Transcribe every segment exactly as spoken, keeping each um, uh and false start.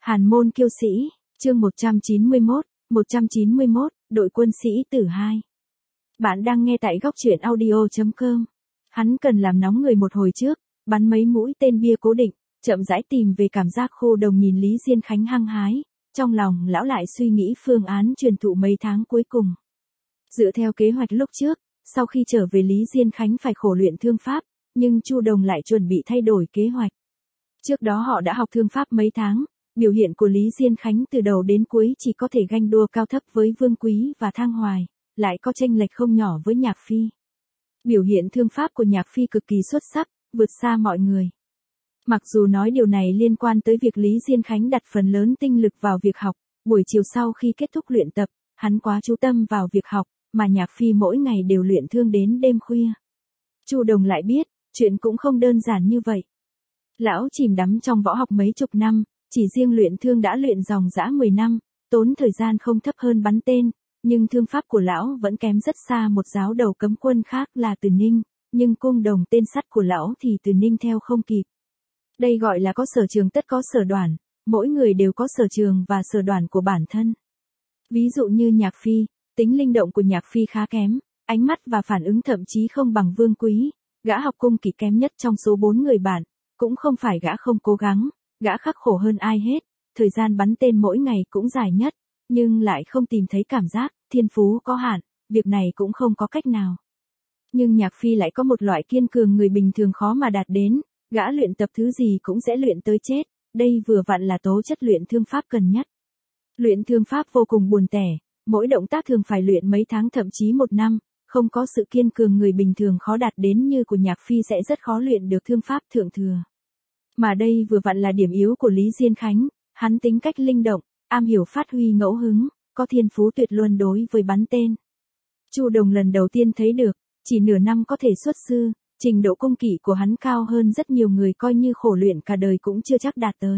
Hàn môn kiêu sĩ, chương một trăm chín mươi mốt, một trăm chín mươi mốt, đội quân sĩ tử hai. Bạn đang nghe tại góc truyện audio chấm com. Hắn cần làm nóng người một hồi trước, bắn mấy mũi tên bia cố định, chậm rãi tìm về cảm giác khô đồng nhìn Lý Diên Khánh hăng hái, trong lòng lão lại suy nghĩ phương án truyền thụ mấy tháng cuối cùng. Dựa theo kế hoạch lúc trước, sau khi trở về Lý Diên Khánh phải khổ luyện thương pháp, nhưng Chu Đồng lại chuẩn bị thay đổi kế hoạch. Trước đó họ đã học thương pháp mấy tháng, biểu hiện của Lý Diên Khánh từ đầu đến cuối chỉ có thể ganh đua cao thấp với Vương Quý và Thang Hoài, lại có chênh lệch không nhỏ với Nhạc Phi. Biểu hiện thương pháp của Nhạc Phi cực kỳ xuất sắc, vượt xa mọi người. Mặc dù nói điều này liên quan tới việc Lý Diên Khánh đặt phần lớn tinh lực vào việc học, buổi chiều sau khi kết thúc luyện tập, hắn quá chú tâm vào việc học, mà Nhạc Phi mỗi ngày đều luyện thương đến đêm khuya. Chu Đồng lại biết, chuyện cũng không đơn giản như vậy. Lão chìm đắm trong võ học mấy chục năm, chỉ riêng luyện thương đã luyện dòng dã mười năm, tốn thời gian không thấp hơn bắn tên, nhưng thương pháp của lão vẫn kém rất xa một giáo đầu cấm quân khác là Từ Ninh, nhưng cung đồng tên sắt của lão thì Từ Ninh theo không kịp. Đây gọi là có sở trường tất có sở đoản, mỗi người đều có sở trường và sở đoản của bản thân. Ví dụ như Nhạc Phi, tính linh động của Nhạc Phi khá kém, ánh mắt và phản ứng thậm chí không bằng Vương Quý, gã học cung kỵ kém nhất trong số bốn người bạn, cũng không phải gã không cố gắng, gã khắc khổ hơn ai hết, thời gian bắn tên mỗi ngày cũng dài nhất, nhưng lại không tìm thấy cảm giác, thiên phú có hạn, việc này cũng không có cách nào. Nhưng Nhạc Phi lại có một loại kiên cường người bình thường khó mà đạt đến, gã luyện tập thứ gì cũng sẽ luyện tới chết, đây vừa vặn là tố chất luyện thương pháp cần nhất. Luyện thương pháp vô cùng buồn tẻ, mỗi động tác thường phải luyện mấy tháng thậm chí một năm, không có sự kiên cường người bình thường khó đạt đến như của Nhạc Phi sẽ rất khó luyện được thương pháp thượng thừa. Mà đây vừa vặn là điểm yếu của Lý Diên Khánh, hắn tính cách linh động, am hiểu phát huy ngẫu hứng, có thiên phú tuyệt luân đối với bắn tên. Chu Đồng lần đầu tiên thấy được, chỉ nửa năm có thể xuất sư, trình độ cung kỵ của hắn cao hơn rất nhiều người coi như khổ luyện cả đời cũng chưa chắc đạt tới.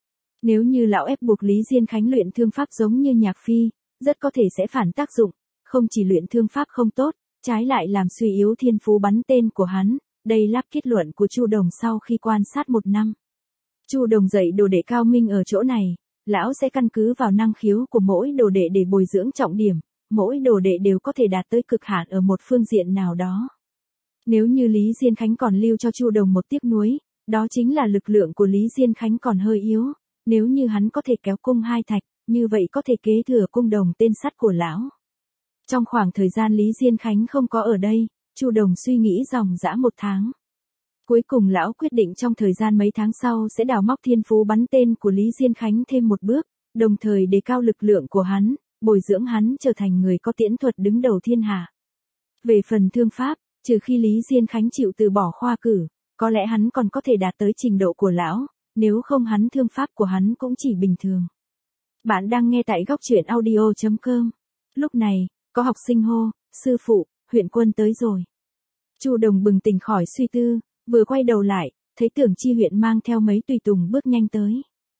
Nếu như lão ép buộc Lý Diên Khánh luyện thương pháp giống như Nhạc Phi, rất có thể sẽ phản tác dụng, không chỉ luyện thương pháp không tốt, trái lại làm suy yếu thiên phú bắn tên của hắn. Đây là kết luận của Chu Đồng sau khi quan sát một năm. Chu Đồng dạy đồ đệ cao minh ở chỗ này, lão sẽ căn cứ vào năng khiếu của mỗi đồ đệ để bồi dưỡng trọng điểm, mỗi đồ đệ đều có thể đạt tới cực hạn ở một phương diện nào đó. Nếu như Lý Diên Khánh còn lưu cho Chu Đồng một tiếc nuối, đó chính là lực lượng của Lý Diên Khánh còn hơi yếu, nếu như hắn có thể kéo cung hai thạch, như vậy có thể kế thừa cung đồng tên sắt của lão. Trong khoảng thời gian Lý Diên Khánh không có ở đây, Chu Đồng suy nghĩ dòng dã một tháng. Cuối cùng lão quyết định trong thời gian mấy tháng sau sẽ đào móc thiên phú bắn tên của Lý Diên Khánh thêm một bước, đồng thời đề cao lực lượng của hắn, bồi dưỡng hắn trở thành người có tiễn thuật đứng đầu thiên hạ. Về phần thương pháp, trừ khi Lý Diên Khánh chịu từ bỏ khoa cử, có lẽ hắn còn có thể đạt tới trình độ của lão, nếu không hắn thương pháp của hắn cũng chỉ bình thường. Bạn đang nghe tại góc truyện audio chấm com. Lúc này, có học sinh hô, sư phụ, Huyện Quân tới rồi. Chu Đồng bừng tỉnh khỏi suy tư, vừa quay đầu lại, thấy Tưởng Chi Huyện mang theo mấy tùy tùng bước nhanh tới.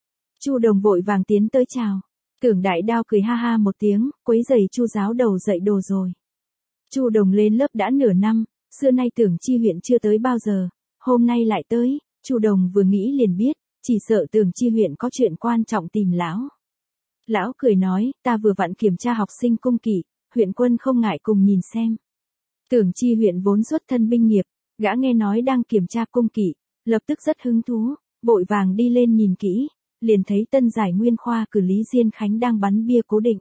Chu Đồng vội vàng tiến tới chào. Tưởng Đại Đao cười ha ha một tiếng, quấy rầy Chu giáo đầu dạy đồ rồi. Chu Đồng lên lớp đã nửa năm, xưa nay Tưởng Chi Huyện chưa tới bao giờ, hôm nay lại tới, Chu Đồng vừa nghĩ liền biết, chỉ sợ Tưởng Chi Huyện có chuyện quan trọng tìm lão. Lão cười nói, ta vừa vặn kiểm tra học sinh cung kỵ, Huyện Quân không ngại cùng nhìn xem. Tưởng Chi Huyện vốn xuất thân binh nghiệp, gã nghe nói đang kiểm tra cung kỵ, lập tức rất hứng thú, vội vàng đi lên nhìn kỹ, liền thấy tân giải nguyên khoa cử Lý Diên Khánh đang bắn bia cố định.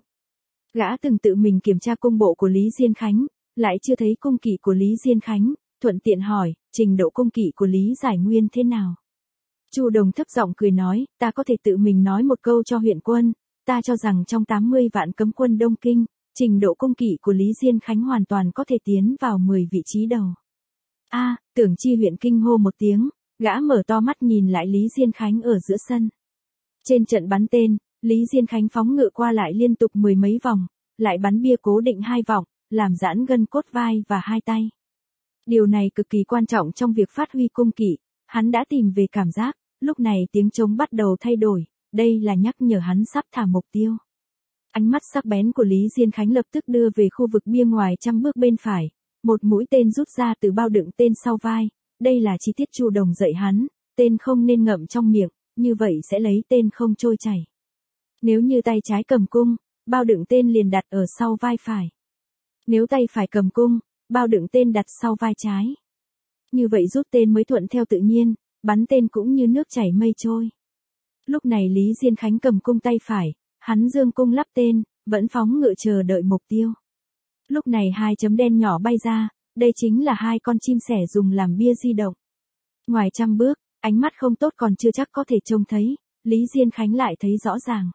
Gã từng tự mình kiểm tra cung bộ của Lý Diên Khánh, lại chưa thấy cung kỵ của Lý Diên Khánh, thuận tiện hỏi, trình độ cung kỵ của Lý Giải Nguyên thế nào? Chu Đồng thấp giọng cười nói, ta có thể tự mình nói một câu cho Huyện Quân, ta cho rằng trong tám mươi vạn cấm quân Đông Kinh, trình độ cung kỵ của Lý Diên Khánh hoàn toàn có thể tiến vào mười vị trí đầu. A, à, Tưởng Chi Huyện kinh hô một tiếng, gã mở to mắt nhìn lại Lý Diên Khánh ở giữa sân. Trên trận bắn tên, Lý Diên Khánh phóng ngựa qua lại liên tục mười mấy vòng, lại bắn bia cố định hai vòng, làm giãn gân cốt vai và hai tay. Điều này cực kỳ quan trọng trong việc phát huy cung kỵ, hắn đã tìm về cảm giác, lúc này tiếng trống bắt đầu thay đổi, đây là nhắc nhở hắn sắp thả mục tiêu. Ánh mắt sắc bén của Lý Diên Khánh lập tức đưa về khu vực bia ngoài trăm bước bên phải, một mũi tên rút ra từ bao đựng tên sau vai, đây là chi tiết Chu Đồng dạy hắn, tên không nên ngậm trong miệng, như vậy sẽ lấy tên không trôi chảy. Nếu như tay trái cầm cung, bao đựng tên liền đặt ở sau vai phải. Nếu tay phải cầm cung, bao đựng tên đặt sau vai trái. Như vậy rút tên mới thuận theo tự nhiên, bắn tên cũng như nước chảy mây trôi. Lúc này Lý Diên Khánh cầm cung tay phải, hắn dương cung lắp tên, vẫn phóng ngựa chờ đợi mục tiêu. Lúc này hai chấm đen nhỏ bay ra, đây chính là hai con chim sẻ dùng làm bia di động. Ngoài trăm bước, ánh mắt không tốt còn chưa chắc có thể trông thấy, Lý Diên Khánh lại thấy rõ ràng.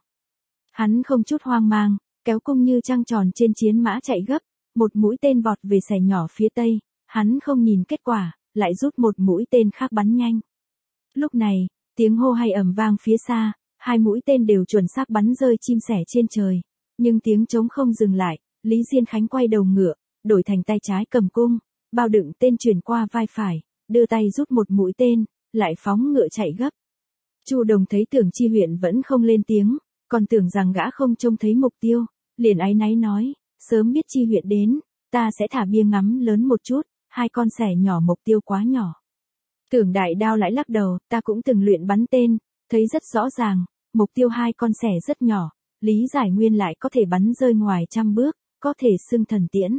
Hắn không chút hoang mang, kéo cung như trăng tròn trên chiến mã chạy gấp, một mũi tên vọt về xẻ nhỏ phía tây, hắn không nhìn kết quả, lại rút một mũi tên khác bắn nhanh. Lúc này, tiếng hô hay ầm vang phía xa, hai mũi tên đều chuẩn xác bắn rơi chim sẻ trên trời, nhưng tiếng trống không dừng lại, Lý Diên Khánh quay đầu ngựa, đổi thành tay trái cầm cung, bao đựng tên chuyển qua vai phải, đưa tay rút một mũi tên, lại phóng ngựa chạy gấp. Chu Đồng thấy Tưởng Chi Huyện vẫn không lên tiếng, còn tưởng rằng gã không trông thấy mục tiêu, liền áy náy nói, sớm biết Chi Huyện đến, ta sẽ thả bia ngắm lớn một chút, hai con sẻ nhỏ mục tiêu quá nhỏ. Tưởng Đại Đao lại lắc đầu, ta cũng từng luyện bắn tên, thấy rất rõ ràng, mục tiêu hai con sẻ rất nhỏ, Lý Giải Nguyên lại có thể bắn rơi ngoài trăm bước, có thể xưng thần tiễn.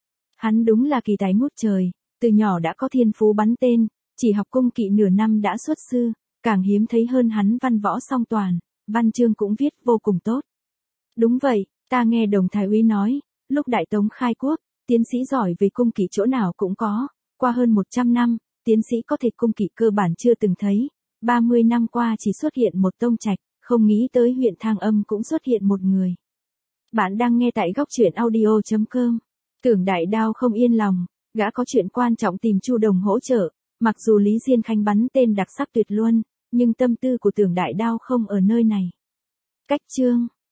Hắn đúng là kỳ tài ngút trời, từ nhỏ đã có thiên phú bắn tên, chỉ học cung kỵ nửa năm đã xuất sư, càng hiếm thấy hơn hắn văn võ song toàn, văn chương cũng viết vô cùng tốt. Đúng vậy, ta nghe Đồng Thái úy nói, lúc Đại Tống khai quốc, tiến sĩ giỏi về cung kỵ chỗ nào cũng có, qua hơn một trăm năm, tiến sĩ có thể cung kỵ cơ bản chưa từng thấy, ba mươi năm qua chỉ xuất hiện một Tông Trạch, không nghĩ tới huyện Thang Âm cũng xuất hiện một người. Bạn đang nghe tại góc truyện audio chấm com. Tưởng Đại Đao không yên lòng, gã có chuyện quan trọng tìm Chu Đồng hỗ trợ, mặc dù Lý Diên Khánh bắn tên đặc sắc tuyệt luân, nhưng tâm tư của Tưởng Đại Đao không ở nơi này. Cách chương